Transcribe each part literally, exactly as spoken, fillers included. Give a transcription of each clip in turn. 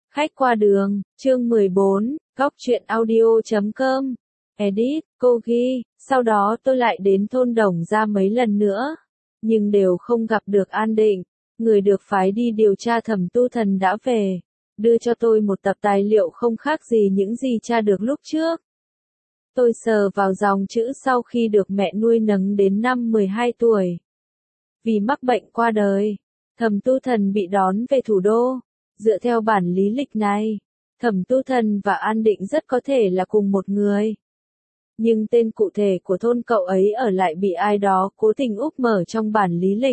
Khách qua đường, chương mười bốn, góc truyện audio chấm com. Edit, cô ghi, sau đó tôi lại đến thôn Đồng ra mấy lần nữa, nhưng đều không gặp được An Định. Người được phái đi điều tra Thẩm Tu Thần đã về, đưa cho tôi một tập tài liệu không khác gì những gì tra được lúc trước. Tôi sờ vào dòng chữ sau khi được mẹ nuôi nấng đến năm mười hai tuổi. Vì mắc bệnh qua đời, Thẩm Tu Thần bị đón về thủ đô. Dựa theo bản lý lịch này, Thẩm Tu Thần và An Định rất có thể là cùng một người. Nhưng tên cụ thể của thôn cậu ấy ở lại bị ai đó cố tình úp mở trong bản lý lịch.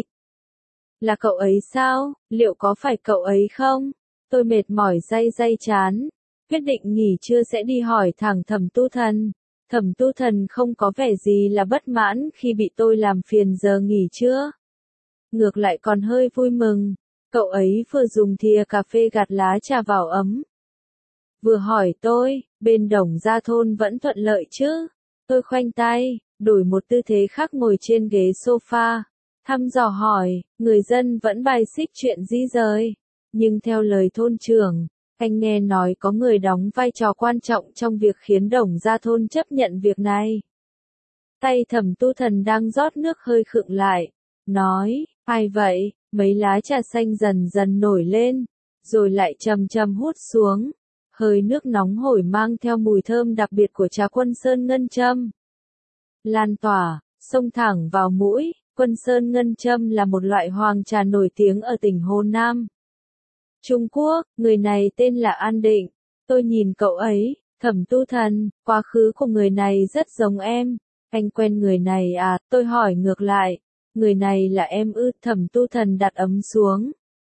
Là cậu ấy sao? Liệu có phải cậu ấy không? Tôi mệt mỏi day day chán, quyết định nghỉ trưa sẽ đi hỏi thẳng Thẩm Tu Thần. Thẩm Tu Thần không có vẻ gì là bất mãn khi bị tôi làm phiền giờ nghỉ trưa. Ngược lại còn hơi vui mừng. Cậu ấy vừa dùng thìa cà phê gạt lá trà vào ấm, vừa hỏi tôi, bên Đồng Gia thôn vẫn thuận lợi chứ? Tôi khoanh tay, đổi một tư thế khác ngồi trên ghế sofa, thăm dò hỏi, người dân vẫn bài xích chuyện di rời. Nhưng theo lời thôn trưởng, anh nghe nói có người đóng vai trò quan trọng trong việc khiến Đồng Gia thôn chấp nhận việc này. Tay Thẩm Tu Thần đang rót nước hơi khựng lại, nói, ai vậy? Mấy lá trà xanh dần dần nổi lên, rồi lại chậm chậm hút xuống. Hơi nước nóng hổi mang theo mùi thơm đặc biệt của trà Quân Sơn Ngân Châm. Lan tỏa, xông thẳng vào mũi. Quân Sơn Ngân Châm là một loại hoàng trà nổi tiếng ở tỉnh Hồ Nam, Trung Quốc. Người này tên là An Định. Tôi nhìn cậu ấy, Thẩm Tu Thần, quá khứ của người này rất giống em. Anh quen người này à? Tôi hỏi ngược lại. Người này là em ư? Thẩm Tu Thần đặt ấm xuống,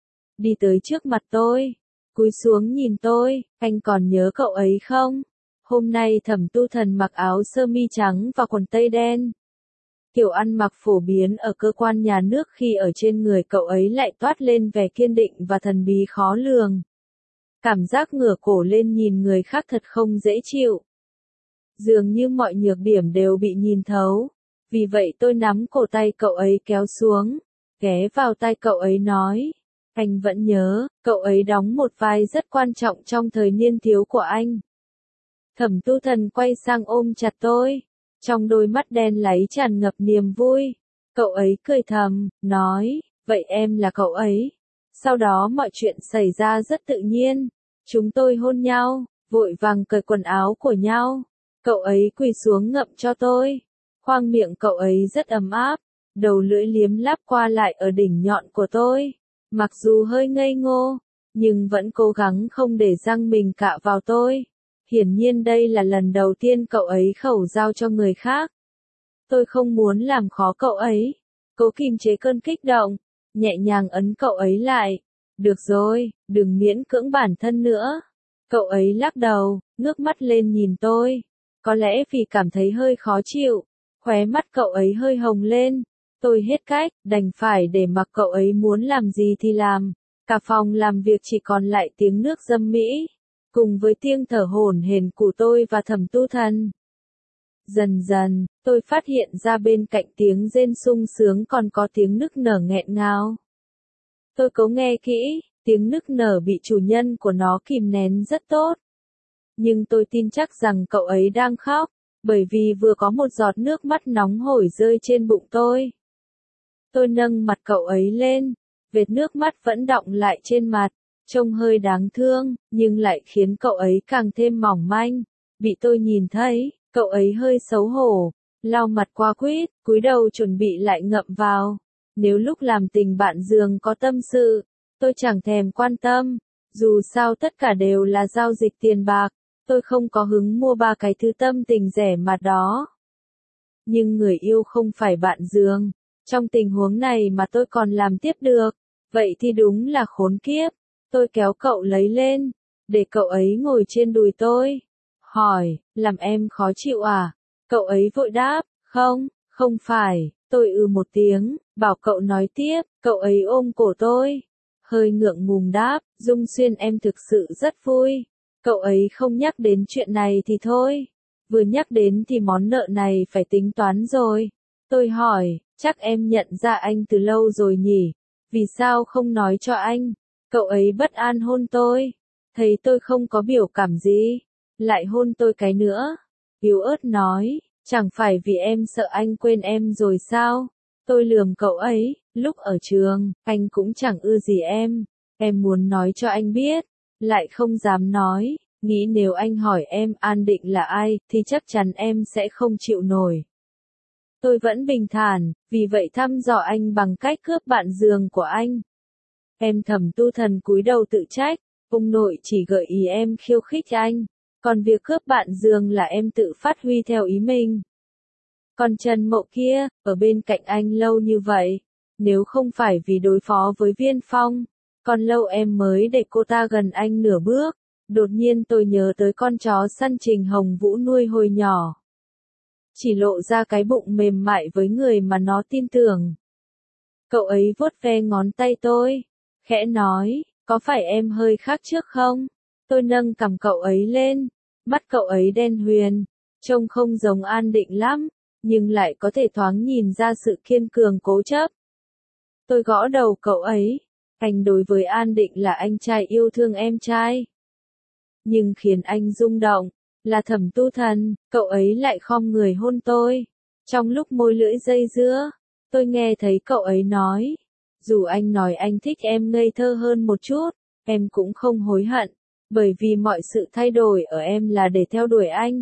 đi tới trước mặt tôi, cúi xuống nhìn tôi, anh còn nhớ cậu ấy không? Hôm nay Thẩm Tu Thần mặc áo sơ mi trắng và quần tây đen. Kiểu ăn mặc phổ biến ở cơ quan nhà nước, khi ở trên người cậu ấy lại toát lên vẻ kiên định và thần bí khó lường. Cảm giác ngửa cổ lên nhìn người khác thật không dễ chịu. Dường như mọi nhược điểm đều bị nhìn thấu. Vì vậy tôi nắm cổ tay cậu ấy kéo xuống, ghé vào tai cậu ấy nói, anh vẫn nhớ, cậu ấy đóng một vai rất quan trọng trong thời niên thiếu của anh. Thẩm Tu Thần quay sang ôm chặt tôi, trong đôi mắt đen láy tràn ngập niềm vui. Cậu ấy cười thầm, nói, vậy em là cậu ấy. Sau đó mọi chuyện xảy ra rất tự nhiên. Chúng tôi hôn nhau, vội vàng cởi quần áo của nhau. Cậu ấy quỳ xuống ngậm cho tôi. Khoang miệng cậu ấy rất ấm áp, đầu lưỡi liếm láp qua lại ở đỉnh nhọn của tôi. Mặc dù hơi ngây ngô, nhưng vẫn cố gắng không để răng mình cạ vào tôi. Hiển nhiên đây là lần đầu tiên cậu ấy khẩu giao cho người khác. Tôi không muốn làm khó cậu ấy, cố kiềm chế cơn kích động, nhẹ nhàng ấn cậu ấy lại. Được rồi, đừng miễn cưỡng bản thân nữa. Cậu ấy lắc đầu, ngước mắt lên nhìn tôi. Có lẽ vì cảm thấy hơi khó chịu, khóe mắt cậu ấy hơi hồng lên. Tôi hết cách, đành phải để mặc cậu ấy muốn làm gì thì làm. Cả phòng làm việc chỉ còn lại tiếng nước dâm mỹ, cùng với tiếng thở hổn hển của tôi và Thẩm Tu Thần. Dần dần, tôi phát hiện ra bên cạnh tiếng rên sung sướng còn có tiếng nức nở nghẹn ngào. Tôi cố nghe kỹ, tiếng nức nở bị chủ nhân của nó kìm nén rất tốt. Nhưng tôi tin chắc rằng cậu ấy đang khóc, bởi vì vừa có một giọt nước mắt nóng hổi rơi trên bụng tôi. Tôi nâng mặt cậu ấy lên, vệt nước mắt vẫn đọng lại trên mặt, trông hơi đáng thương, nhưng lại khiến cậu ấy càng thêm mỏng manh. Bị tôi nhìn thấy, cậu ấy hơi xấu hổ, lau mặt qua quýt, cúi đầu chuẩn bị lại ngậm vào. Nếu lúc làm tình bạn giường có tâm sự, tôi chẳng thèm quan tâm, dù sao tất cả đều là giao dịch tiền bạc. Tôi không có hứng mua ba cái thứ tâm tình rẻ mạt đó. Nhưng người yêu không phải bạn giường. Trong tình huống này mà tôi còn làm tiếp được, vậy thì đúng là khốn kiếp. Tôi kéo cậu lấy lên, để cậu ấy ngồi trên đùi tôi. Hỏi, làm em khó chịu à? Cậu ấy vội đáp, không, không phải. Tôi ừ một tiếng, bảo cậu nói tiếp. Cậu ấy ôm cổ tôi, hơi ngượng ngùng đáp, Dung Xuyên em thực sự rất vui. Cậu ấy không nhắc đến chuyện này thì thôi. Vừa nhắc đến thì món nợ này phải tính toán rồi. Tôi hỏi, chắc em nhận ra anh từ lâu rồi nhỉ? Vì sao không nói cho anh? Cậu ấy bất an hôn tôi. Thấy tôi không có biểu cảm gì, lại hôn tôi cái nữa. Yếu ớt nói, chẳng phải vì em sợ anh quên em rồi sao? Tôi lườm cậu ấy, lúc ở trường, anh cũng chẳng ưa gì em. Em muốn nói cho anh biết, lại không dám nói, nghĩ nếu anh hỏi em An Định là ai, thì chắc chắn em sẽ không chịu nổi. Tôi vẫn bình thản, vì vậy thăm dò anh bằng cách cướp bạn giường của anh. Em Thẩm Tu Thần cúi đầu tự trách, ông nội chỉ gợi ý em khiêu khích anh, còn việc cướp bạn giường là em tự phát huy theo ý mình. Còn Trần Mậu kia, ở bên cạnh anh lâu như vậy, nếu không phải vì đối phó với Viên Phong, còn lâu em mới để cô ta gần anh nửa bước. Đột nhiên tôi nhớ tới con chó săn Trình Hồng Vũ nuôi hồi nhỏ. Chỉ lộ ra cái bụng mềm mại với người mà nó tin tưởng. Cậu ấy vuốt ve ngón tay tôi, khẽ nói, có phải em hơi khác trước không? Tôi nâng cằm cậu ấy lên, mắt cậu ấy đen huyền, trông không giống An Định lắm, nhưng lại có thể thoáng nhìn ra sự kiên cường cố chấp. Tôi gõ đầu cậu ấy, anh đối với An Định là anh trai yêu thương em trai. Nhưng khiến anh rung động, là Thẩm Tu Thần, cậu ấy lại khom người hôn tôi. Trong lúc môi lưỡi dây dưa, tôi nghe thấy cậu ấy nói, dù anh nói anh thích em ngây thơ hơn một chút, em cũng không hối hận, bởi vì mọi sự thay đổi ở em là để theo đuổi anh.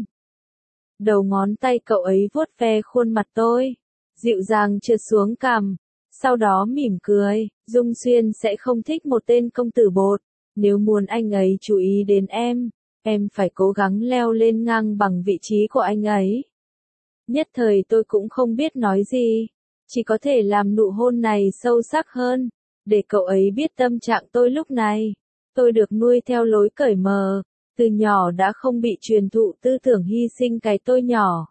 Đầu ngón tay cậu ấy vuốt ve khuôn mặt tôi, dịu dàng trượt xuống cằm, sau đó mỉm cười, Dung Xuyên sẽ không thích một tên công tử bột, nếu muốn anh ấy chú ý đến em, em phải cố gắng leo lên ngang bằng vị trí của anh ấy. Nhất thời tôi cũng không biết nói gì, chỉ có thể làm nụ hôn này sâu sắc hơn, để cậu ấy biết tâm trạng tôi lúc này. Tôi được nuôi theo lối cởi mở, từ nhỏ đã không bị truyền thụ tư tưởng hy sinh cái tôi nhỏ.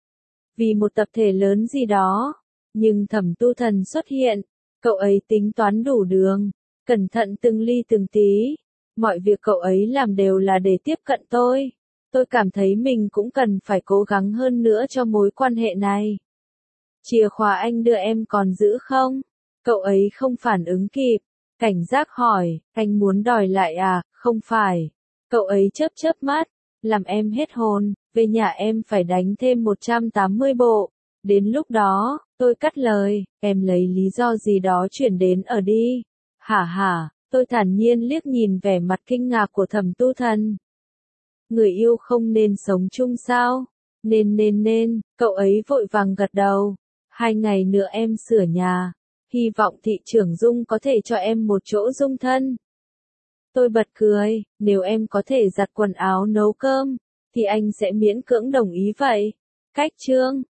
Vì một tập thể lớn gì đó, nhưng Thẩm Tu Thần xuất hiện, cậu ấy tính toán đủ đường, cẩn thận từng ly từng tí, mọi việc cậu ấy làm đều là để tiếp cận tôi. Tôi cảm thấy mình cũng cần phải cố gắng hơn nữa cho mối quan hệ này. Chìa khóa anh đưa em còn giữ không? Cậu ấy không phản ứng kịp, cảnh giác hỏi, anh muốn đòi lại à? Không phải. Cậu ấy chớp chớp mắt, làm em hết hồn, về nhà em phải đánh thêm một trăm tám mươi bộ. Đến lúc đó, tôi cắt lời, em lấy lý do gì đó chuyển đến ở đi. Hả hả, tôi thản nhiên liếc nhìn vẻ mặt kinh ngạc của Thẩm Tu Thần. Người yêu không nên sống chung sao? Nên nên nên, cậu ấy vội vàng gật đầu. Hai ngày nữa em sửa nhà, hy vọng thị trưởng Dung có thể cho em một chỗ dung thân. Tôi bật cười, nếu em có thể giặt quần áo nấu cơm, thì anh sẽ miễn cưỡng đồng ý vậy. Cách chương